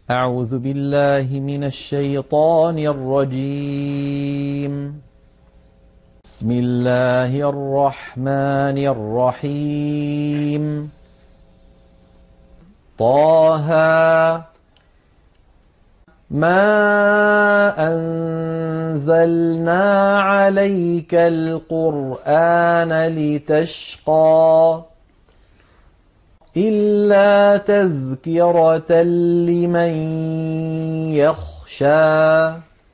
أعوذ بالله من الشيطان الرجيم. بسم الله الرحمن الرحيم. طه ما أنزلنا عليك القرآن لتشقى إلا تذكرة لمن يخشى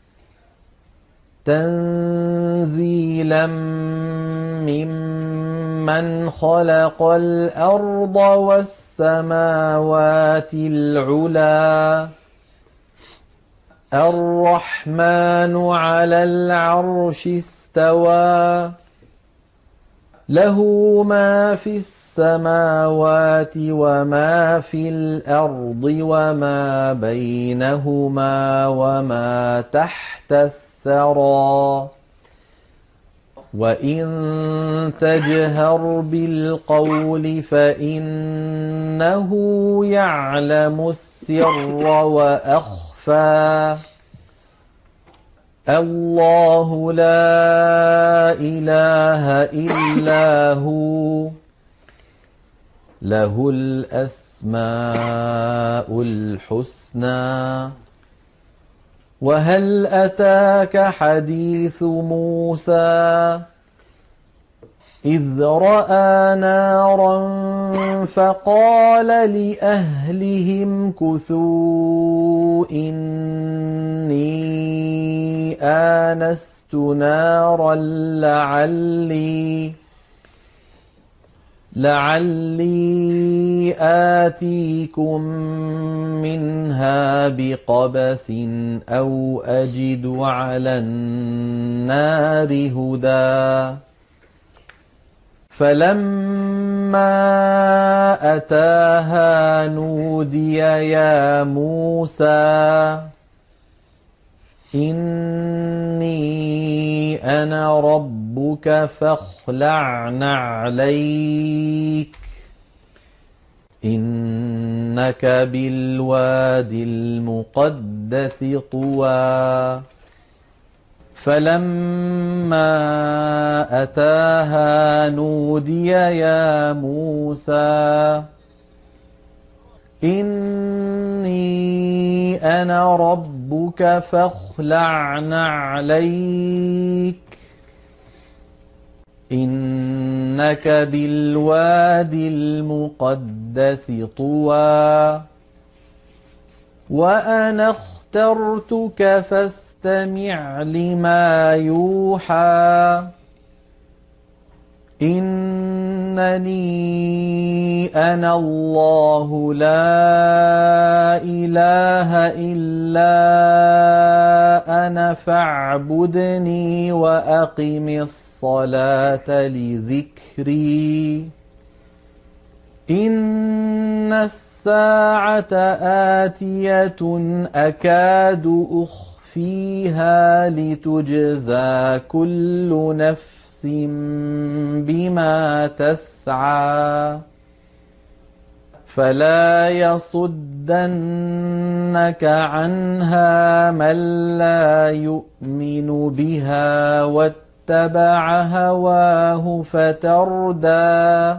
تنزيلا ممن خلق الأرض والسماوات العلى الرحمن على العرش استوى له ما في السماوات وما في الأرض وما بينهما وما تحت الثرى وإن تجهر بالقول فإنه يعلم السر وأخفى الله لا إله إلا هو له الأسماء الحسنى وهل أتاك حديث موسى إذ رأى نارا فقال لأهلهم كثوا إني آنست نارا لعلي آتيكم منها بقبس أو أجد على النار هدى فلما أتاها نودي يا موسى إني أنا ربك فاخلع نعليك إنك بالوادي المقدس طوى فلما أتاها نودي يا موسى إني أنا ربك فاخلع نعليك إنك بالوادي المقدس طوى وأنا اخترتك فاستمع لما يوحى إنني أنا الله لا إله إلا أنا فاعبدني وأقم الصلاة لذكري إن الساعة آتية أكاد أخفيها لتجزى كل نفس بما تسعى فلا يصدنك عنها من لا يؤمن بها واتبع هواه فتردى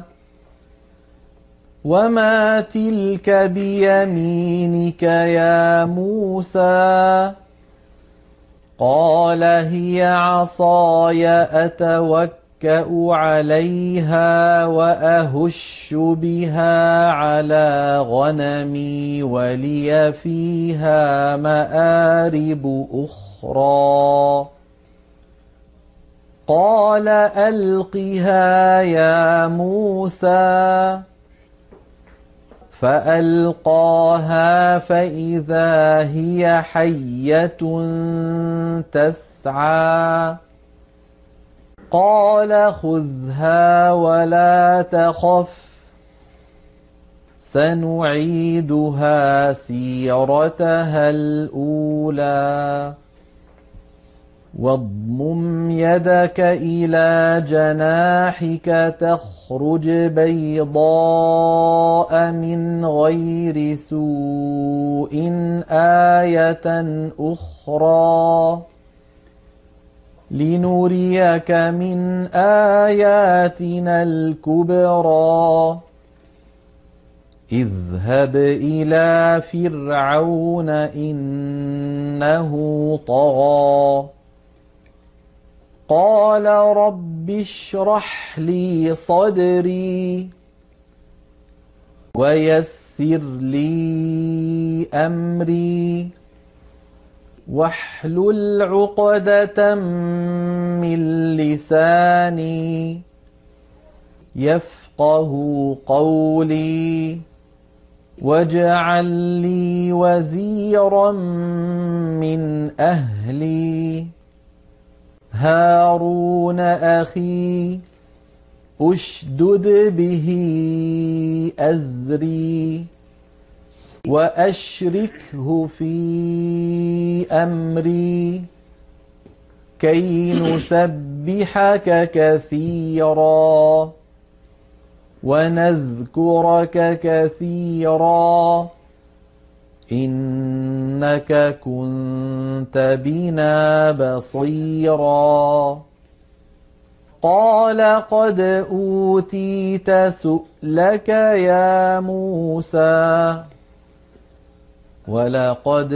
وما تلك بيمينك يا موسى قال هي عصاي أتوكأ عليها وأهش بها على غنمي ولي فيها مآرب أخرى قال ألقها يا موسى فألقاها فإذا هي حية تسعى قال خذها ولا تخف سنعيدها سيرتها الأولى واضمم يدك إلى جناحك تخرج بيضاء من غير سوء آية أخرى لنريك من آياتنا الكبرى اذهب إلى فرعون إنه طغى قال رب اشرح لي صدري ويسر لي أمري واحلل عقدة من لساني يفقه قولي واجعل لي وزيرا من أهلي هارون أخي أشدد به أزري وأشركه في أمري كي نسبحك كثيرا ونذكرك كثيرا إنك كنت بنا بصيرا قال قد أوتيت سؤلك يا موسى ولقد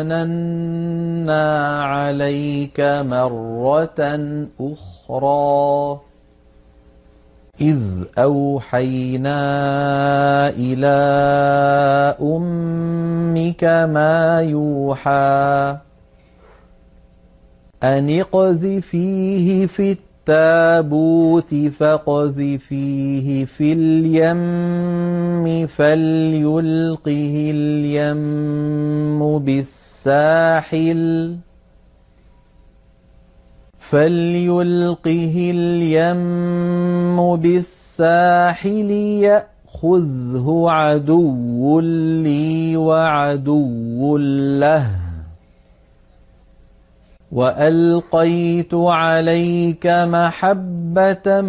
مننا عليك مرة أخرى إذ أوحينا إلى أمك ما يوحى أن اقذفيه في التابوت فاقذفيه في اليم فليلقه اليم بالساحل يأخذه عدو لي وعدو له وألقيت عليك محبة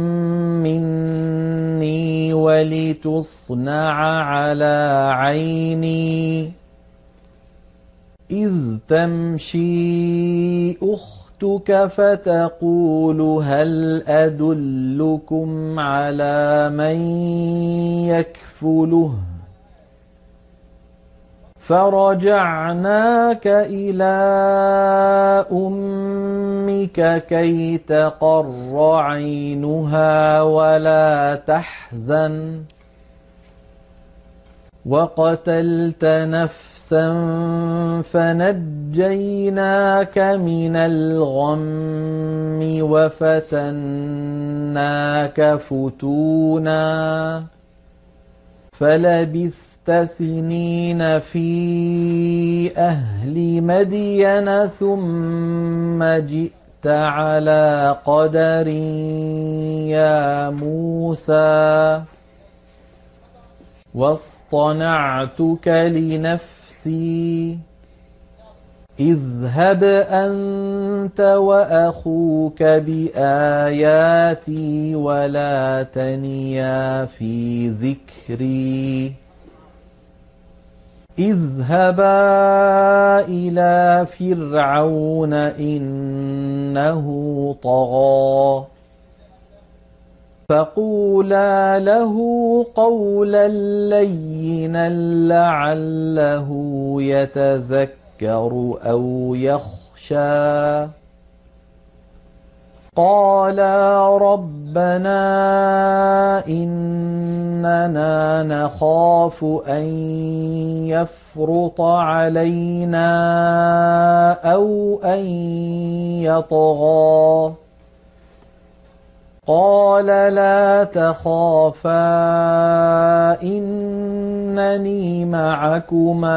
مني ولتصنع على عيني إذ تمشي أختك فتقول هل أدلكم على من يكفله فرجعناك إلى أمك كي تقر عينها ولا تحزن وقتلت نفسا فنجيناك من الغم وفتناك فتونا فلبثت سنين في أهل مدين ثم جئت على قدر يا موسى واصطنعتك لنفسي اذهب أنت وأخوك بآياتي ولا تنيا في ذكري اذهبا إلى فرعون إنه طغى فقولا له قولا لينا لعله يتذكر أو يخشى قالا ربنا إننا نخاف أن يفرط علينا أو أن يطغى قال لا تخافا إنني معكما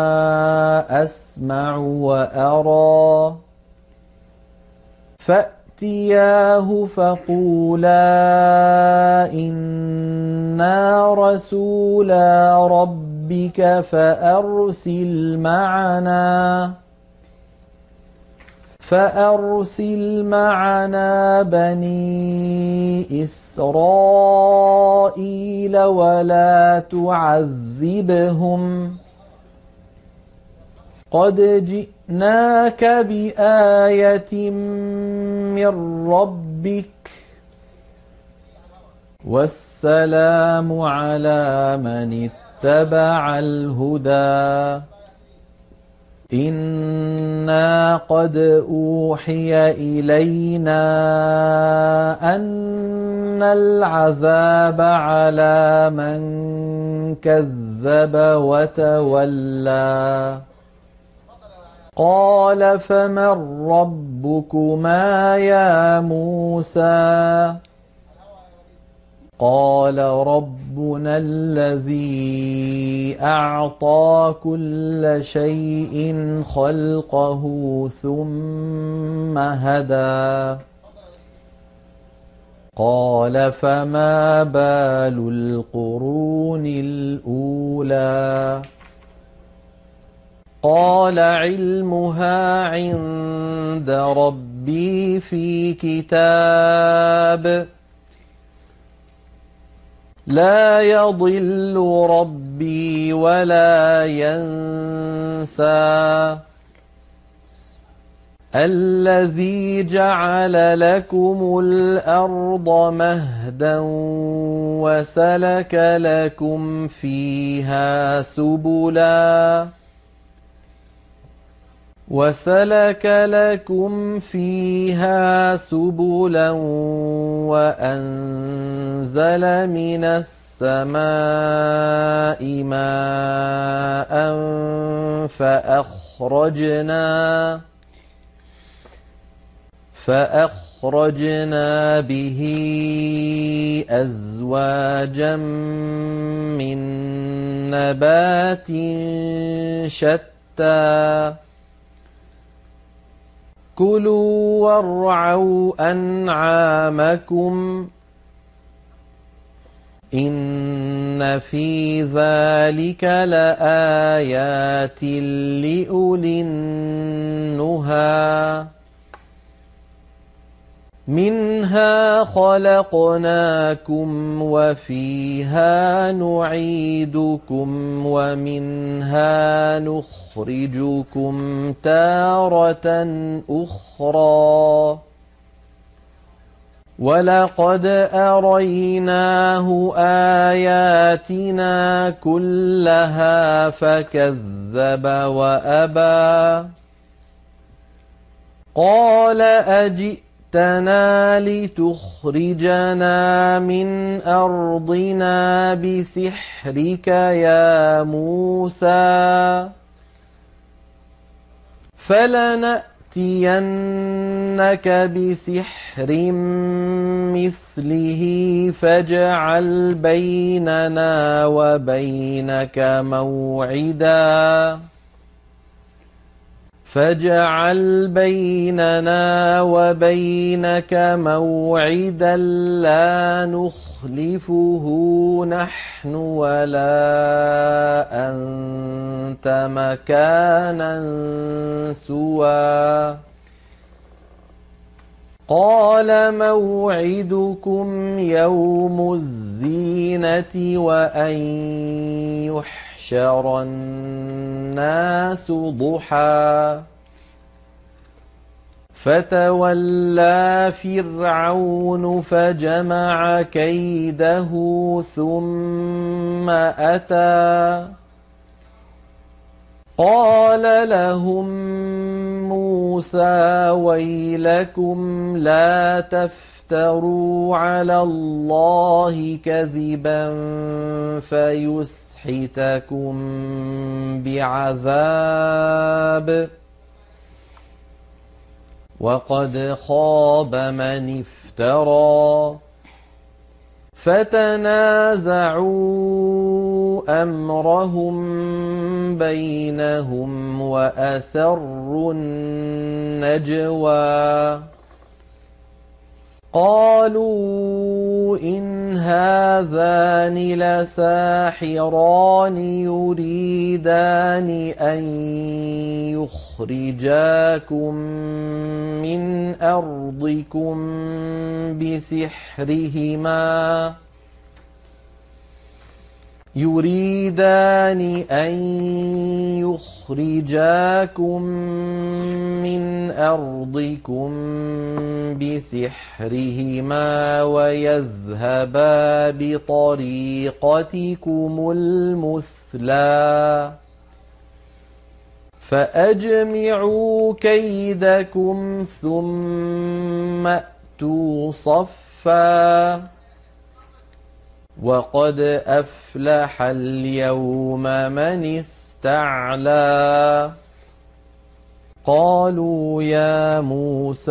أسمع وأرى فأتياه فقولا إنا رسولا ربك فأرسل معنا بني إسرائيل ولا تعذبهم قد جئناك بآية من ربك والسلام على من اتبع الهدى إنا قد أوحي إلينا أن العذاب على من كذب وتولى قال فمن ربكما يا موسى قال ربنا الذي أعطى كل شيء خلقه ثم هدى قال فما بال القرون الأولى قال علمها عند ربي في كتاب لا يضل ربي ولا ينسى الذي جعل لكم الأرض مهدا وسلك لكم فيها سبلا وأنزل من السماء ماء فأخرجنا به أزواجا من نبات شتى كلوا وارعوا أنعامكم إن في ذلك لآيات لأولي النهى منها خلقناكم وفيها نعيدكم ومنها نخرجكم تارة أخرى ولقد أريناه آياتنا كلها فكذب وأبى قال أجئتنا لتخرجنا من أرضنا بسحرك يا موسى فلنأتينك بسحر مثله فاجعل بيننا وبينك موعدا لا نخلفه نحن ولا أنت مكانا سوى قال موعدكم يوم الزينة وأن يحشر الناس ضحى فتولى فرعون فجمع كيده ثم أتى قال لهم موسى ويلكم لا تفتروا على الله كذبا فيسحتكم بعذاب وقد خاب من افترى فتنازعوا أمرهم بينهم وأسروا النجوى قالوا إن هذان لساحران يريدان أن يخرجاكم من أرضكم بسحرهما ويذهبا بطريقتكم المثلى فأجمعوا كيدكم ثم أتوا صفا وقد أفلح اليوم من استعلى قالوا يا موسى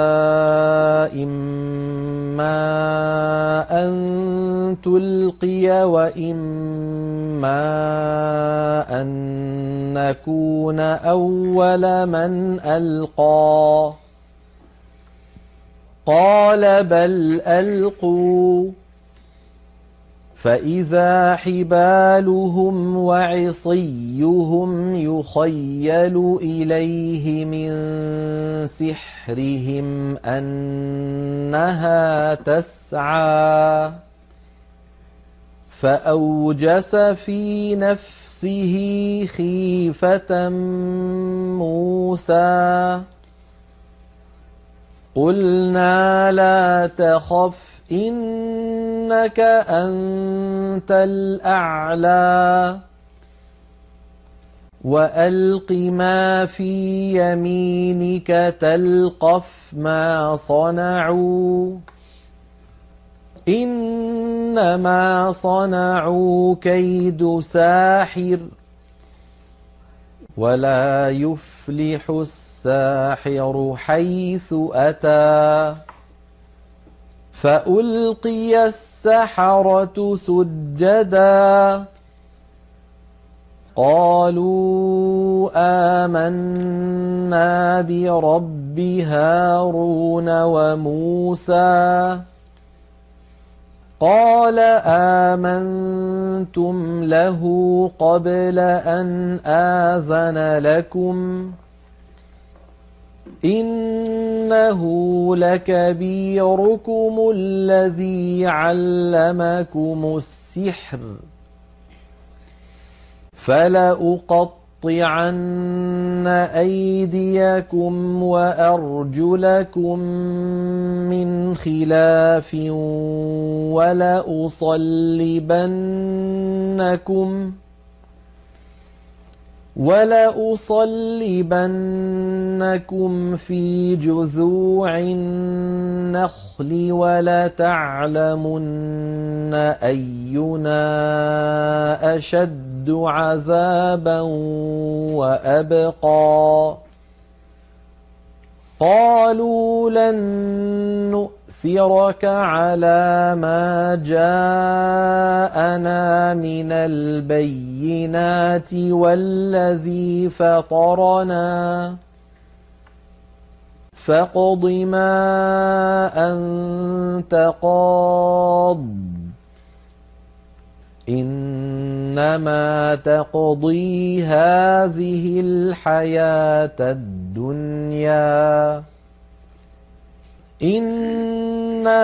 إما أن تلقي وإما أن نكون أول من ألقى قال بل ألقوا فإذا حبالهم وعصيهم يخيل إليه من سحرهم أنها تسعى فأوجس في نفسه خيفة موسى قلنا لا تخف إنك أنت الأعلى وألق ما في يمينك تلقف ما صنعوا إنما صنعوا كيد ساحر ولا يفلح الساحر حيث أتى فألقي السحرة سجدا قالوا آمنا برب هارون وموسى قال آمنتم له قبل أن آذن لكم إنه لكبيركم الذي علمكم السحر فلأقطعن أيديكم وأرجلكم من خلاف ولأصلبنكم في جذوع النخل ولتعلمن أينا أشد عذابا وأبقى قالوا لن نؤثرك على ما جاءنا من البينات والذي فطرنا فاقض ما أنت قاض إنما تقضي هذه الحياة الدنيا إنا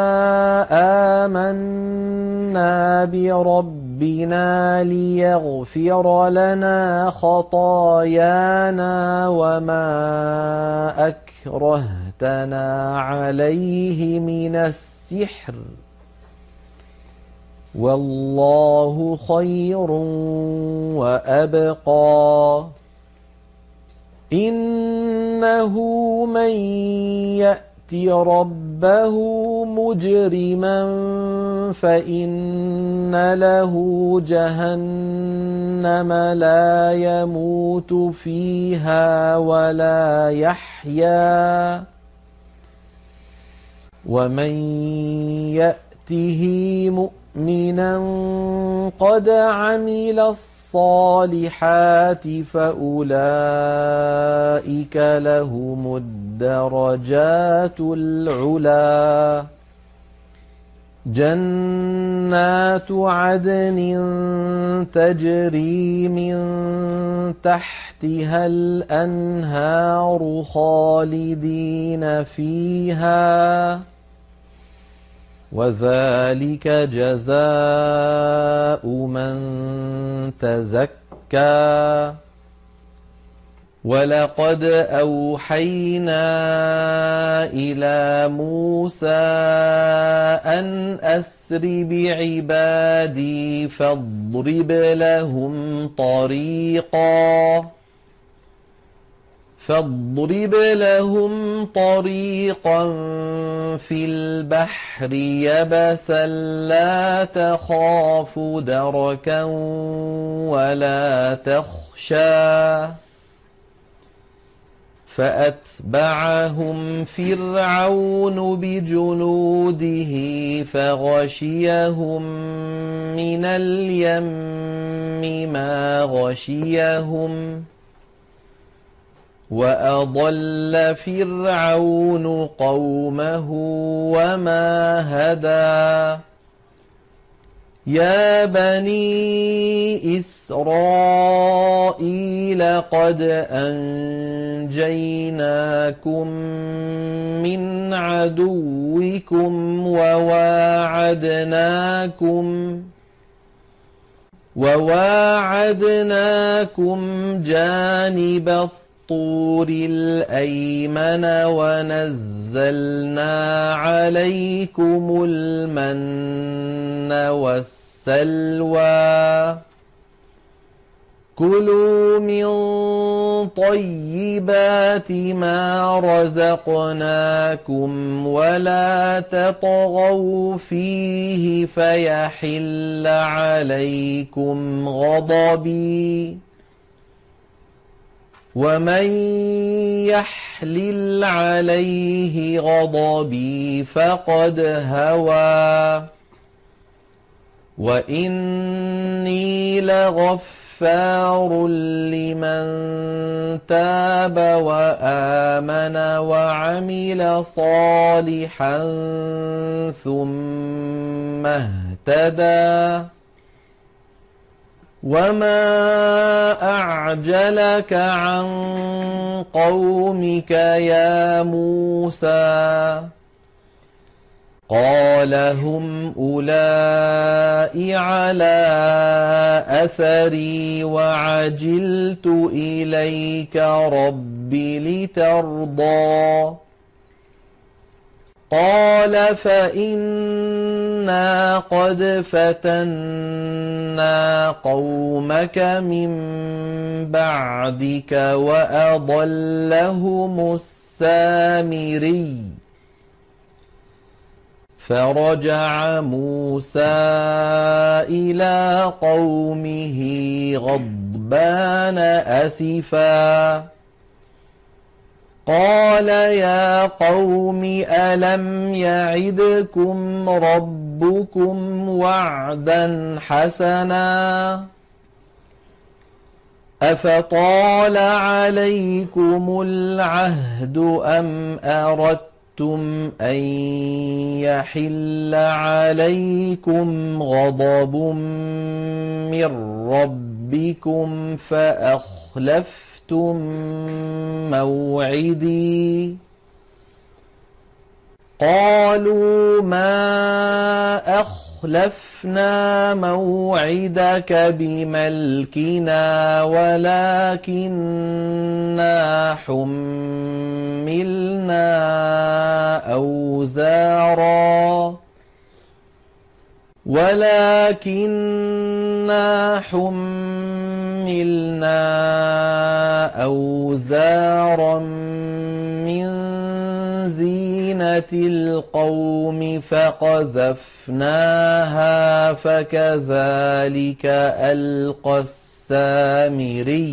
آمنا بربنا ليغفر لنا خطايانا وما أكرهتنا عليه من السحر والله خير وأبقى إنه من يأت ربه مجرما فإن له جهنم لا يموت فيها ولا يحيا ومن يأته مؤمنا مؤمنا قد عمل الصالحات فأولئك لهم الدرجات العلا جنات عدن تجري من تحتها الأنهار خالدين فيها وذلك جزاء من تزكى ولقد أوحينا إلى موسى أن أسر بعبادي فاضرب لهم طريقا في البحر يبسا لا تخاف دركا ولا تخشى فأتبعهم فرعون بجنوده فغشيهم من اليم ما غشيهم وأضل فرعون قومه وما هدى يا بني إسرائيل قد أنجيناكم من عدوكم وواعدناكم جانب الطور الأيمن ونزلنا عليكم المن والسلوى كلوا من طيبات ما رزقناكم ولا تطغوا فيه فيحل عليكم غضبي ومن يحلل عليه غضبي فقد هوى وإني لغفار لمن تاب وآمن وعمل صالحا ثم اهتدى وما أعجلك عن قومك يا موسى قال هم أولئك على أثري وعجلت إليك رب لترضى قال فإنا قد فتنا قومك من بعدك وأضلهم السامري فرجع موسى إلى قومه غضبان أسفا قال يا قوم ألم يعدكم ربكم وعدا حسنا أفطال عليكم العهد أم أردتم أن يحل عليكم غضب من ربكم فأخلفتم موعدي قالوا ما أخلفنا موعدك بملكنا ولكننا حملنا أوزارا من زينة القوم فقذفناها فكذلك ألقى السامري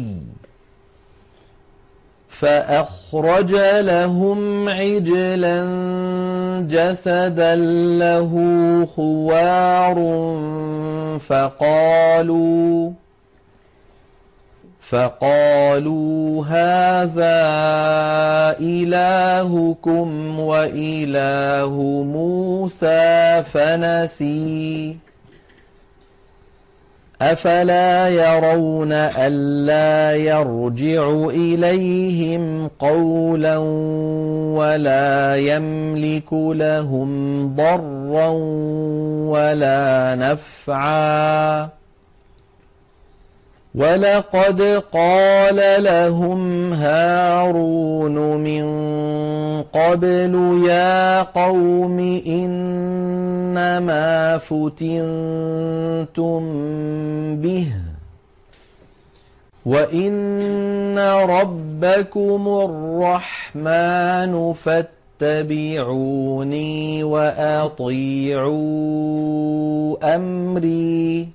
فأخرج لهم عجلا جسدا له خوار فقالوا هذا إلهكم وإله موسى فنسي أفلا يرون ألا يرجع إليهم قولا ولا يملك لهم ضرا ولا نفعا ولقد قال لهم هارون من قبل يا قوم إنما فتنتم به وإن ربكم الرحمن فاتبعوني وأطيعوا أمري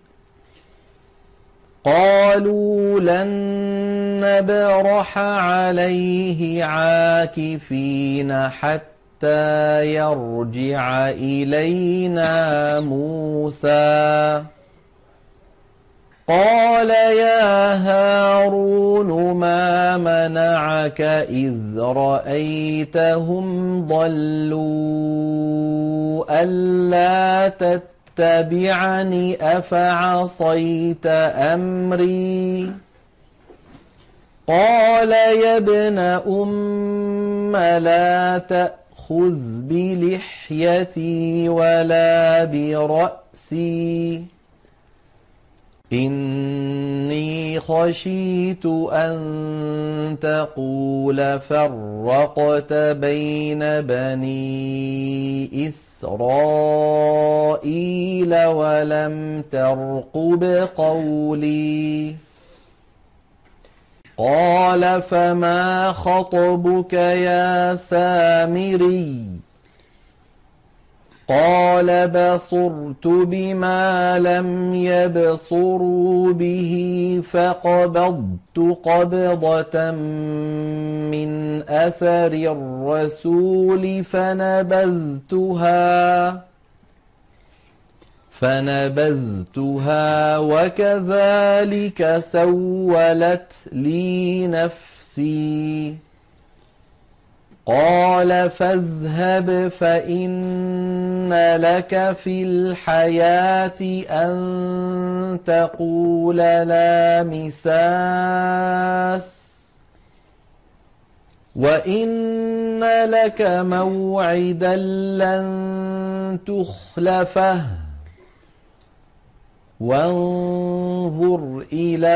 قالوا لن نبرح عليه عاكفين حتى يرجع إلينا موسى قال يا هارون ما منعك إذ رأيتهم ضلوا ألا تتبعني أفعصيت أمري قال يا ابن أم لا تأخذ بلحيتي ولا برأسي إني خشيت أن تقول فرقت بين بني إسرائيل ولم ترقب قولي قال فما خطبك يا سامري قال بصرت بما لم يبصروا به فقبضت قبضة من أثر الرسول فنبذتها وكذلك سولت لي نفسي قال فاذهب فإن لك في الحياة أن تقول لا مساس وإن لك موعدا لن تخلفه وانظر إلى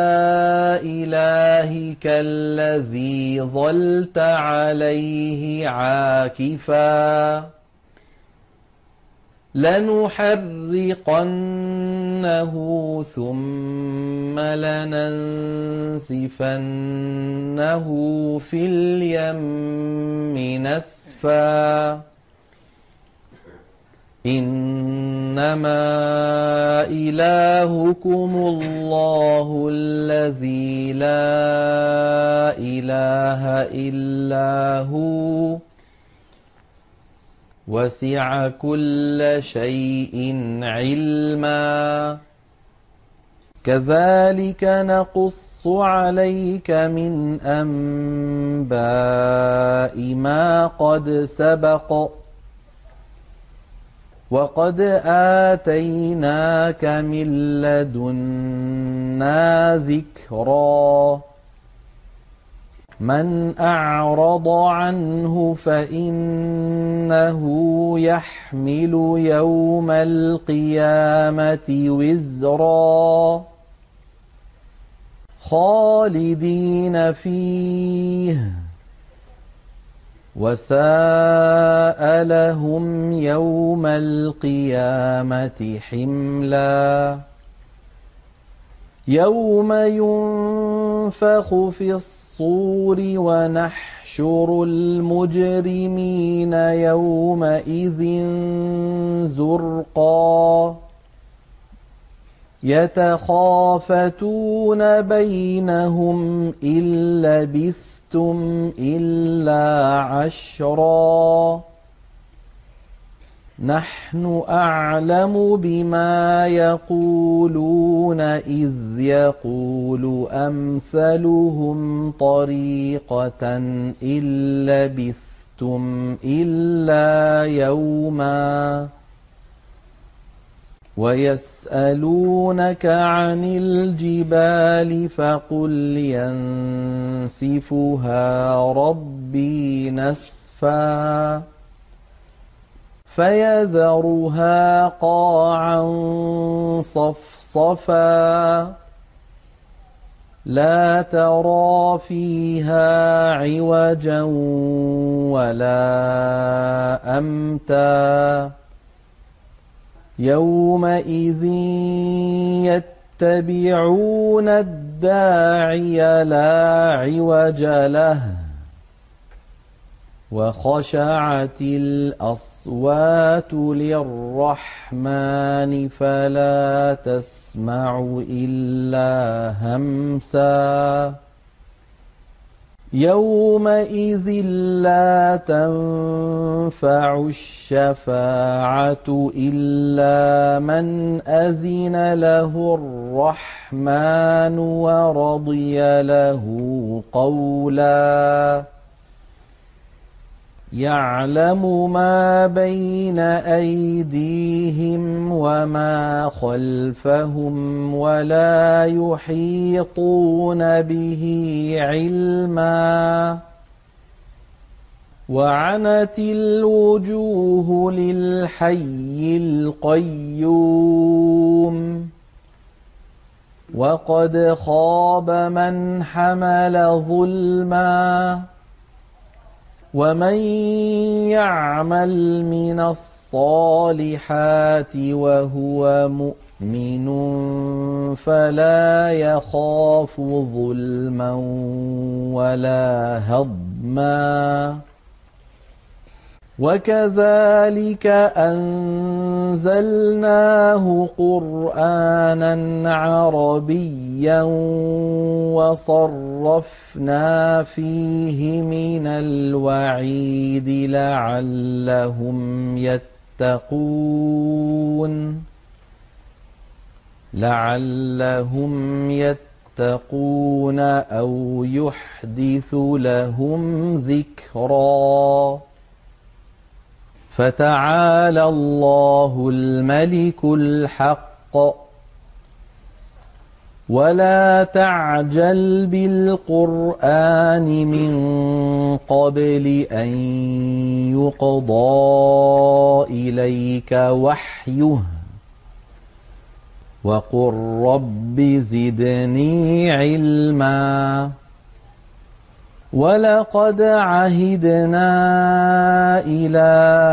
إلهك الذي ظلت عليه عاكفا لنحرقنه ثم لننسفنه في اليم نسفا إنما إلهكم الله الذي لا إله إلا هو وسع كل شيء علما كذلك نقص عليك من أنباء ما قد سبق وقد آتيناك من لدنا ذكرا من أعرض عنه فإنه يحمل يوم القيامة وزرا خالدين فيه وساء لهم يوم القيامة حملا يوم ينفخ في الصور ونحشر المجرمين يومئذ زرقا يتخافتون بينهم إن لبثتم إلا عشرا نحن أعلم بما يقولون إذ يقول أمثلهم طريقة إن لبثتم إلا يوما ويسألونك عن الجبال فقل ينسفها ربي نسفا فيذرها قاعا صفصفا لا ترى فيها عوجا ولا أمتا يومئذ يتبعون الداعي لا عوج له وخشعت الأصوات للرحمن فلا تسمع إلا همسا يومئذ لا تنفع الشفاعة إلا من أذن له الرحمن ورضي له قولا يعلم ما بين أيديهم وما خلفهم ولا يحيطون به علما وعنت الوجوه للحي القيوم وقد خاب من حمل ظلما ومن يعمل من الصالحات وهو مؤمن فلا يخاف ظلما ولا هضما وكذلك أنزلناه قرآنا عربيا وصرفنا فيه من الوعيد لعلهم يتقون أو يحدث لهم ذكرا فتعالى الله الملك الحق ولا تعجل بالقرآن من قبل أن يقضى إليك وحيه وقل رب زدني علما ولقد عهدنا إلى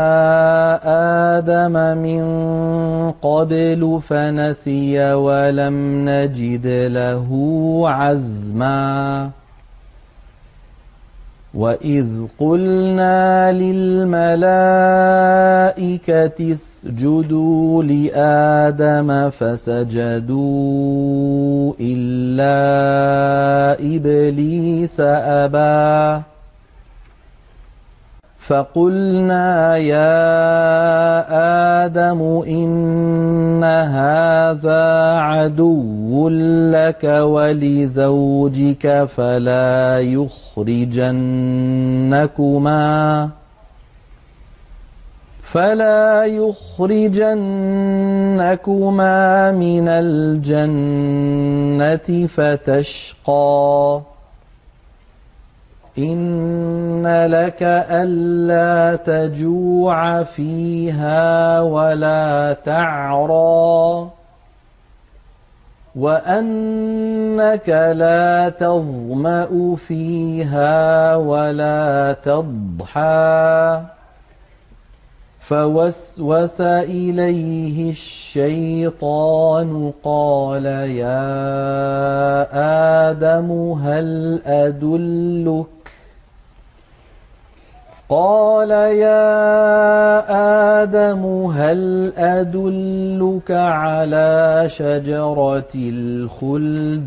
آدم من قبل فنسي ولم نجد له عزما وإذ قلنا للملائكة اسجدوا لآدم فسجدوا إلا إبليس أبى فقلنا يا آدم إن هذا عدو لك ولزوجك فلا يخرجنكما من الجنة فتشقى إن لك ألا تجوع فيها ولا تعرى وأنك لا تظمأ فيها ولا تضحى فوسوس إليه الشيطان قال يا آدم هل أدلك على شجرة الخلد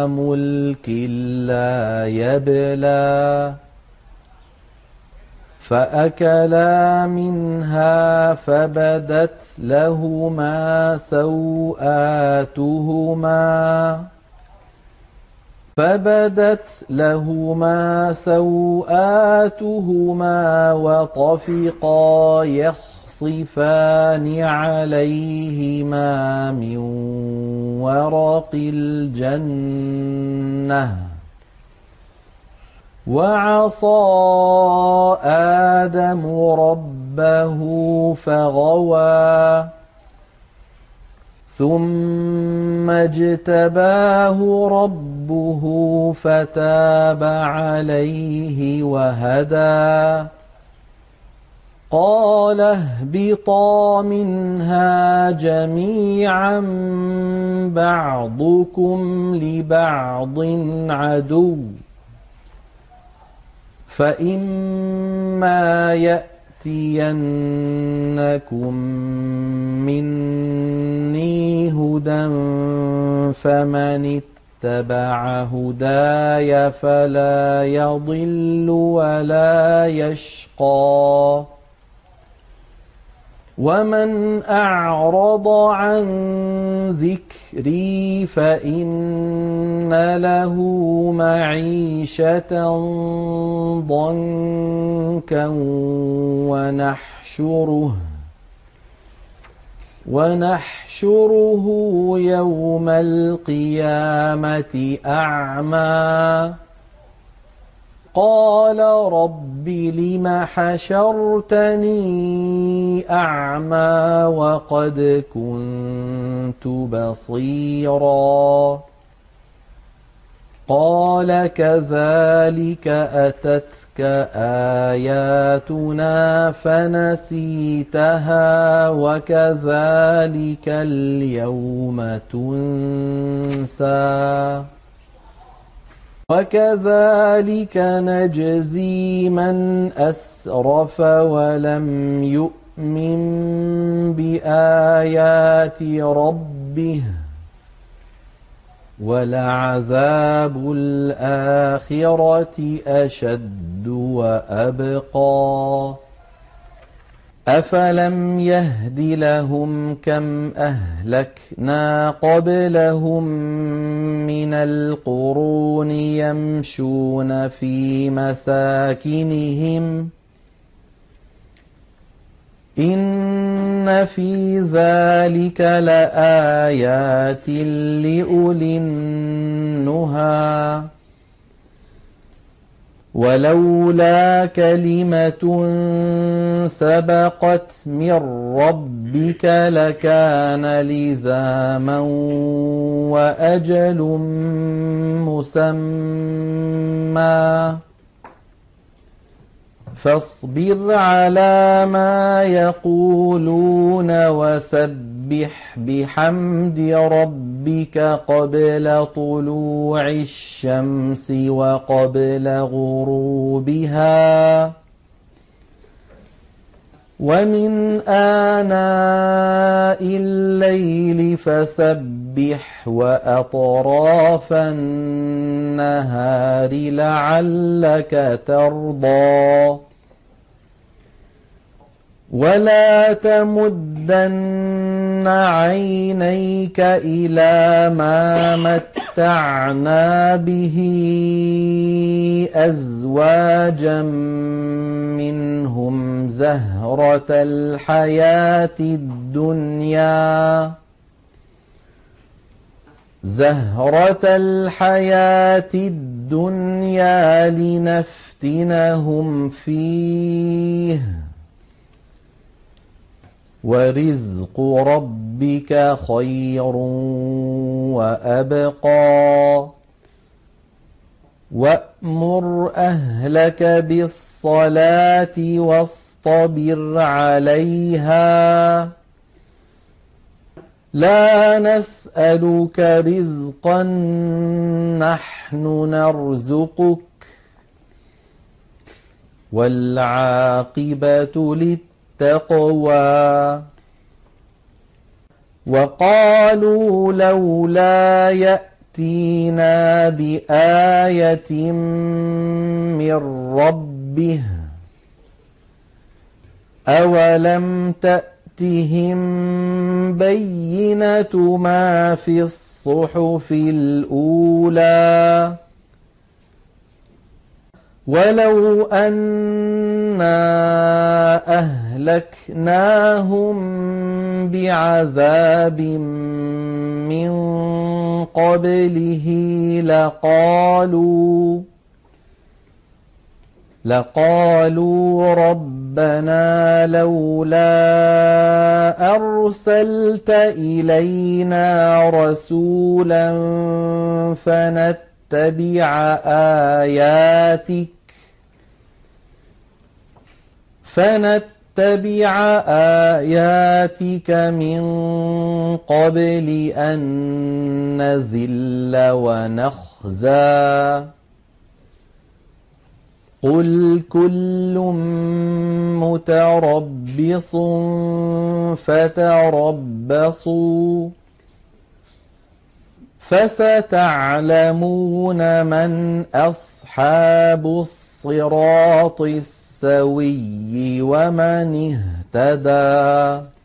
وملك لا يبلى فأكلا منها فبدت لهما سوآتهما وطفقا يخصفان عليهما من ورق الجنة وعصى آدم ربه فغوى ثم اجتباه ربه فتاب عليه وهدى قال اهبطا منها جميعا بعضكم لبعض عدو فإما يأتينكم مني هدى فمن اتبع هداي فلا يضل ولا يشقى ومن أعرض عن ذكري فإن له معيشة ضنكا ونحشره يوم القيامة أعمى قال رب لم حشرتني أعمى وقد كنت بصيرا قال كذلك أتتك آياتنا فنسيتها وكذلك اليوم تنسى وكذلك نجزي من أسرف ولم يؤمن بآيات ربه ولعذاب الآخرة أشد وأبقى أفلم يهد لهم كم أهلكنا قبلهم من القرون يمشون في مساكنهم إن في ذلك لآيات لأولي النهى ولولا كلمة سبقت من ربك لكان لزاما وأجل مسمى فاصبر على ما يقولون وسبح بحمد ربك قبل طلوع الشمس وقبل غروبها ومن آناء الليل فسبح وأطراف النهار لعلك ترضى ولا تمدن عينيك إلى ما متعنا به أزواجا منهم زهرة الحياة الدنيا لنفتنهم فيه ورزق ربك خير وأبقى وأمر أهلك بالصلاة واصطبر عليها لا نسألك رزقا نحن نرزقك والعاقبة للتقوى وقالوا لولا يأتينا بآية من ربه أولم تأتهم بينة ما في الصحف الأولى ولو أنا أهلكناهم بعذاب من قبله لقالوا ربنا لولا أرسلت إلينا رسولا فنتبع آياتك من قبل أن نذل ونخزى قل كل متربص فتربصوا فستعلمون من أصحاب الصراط السوي ومن اهتدى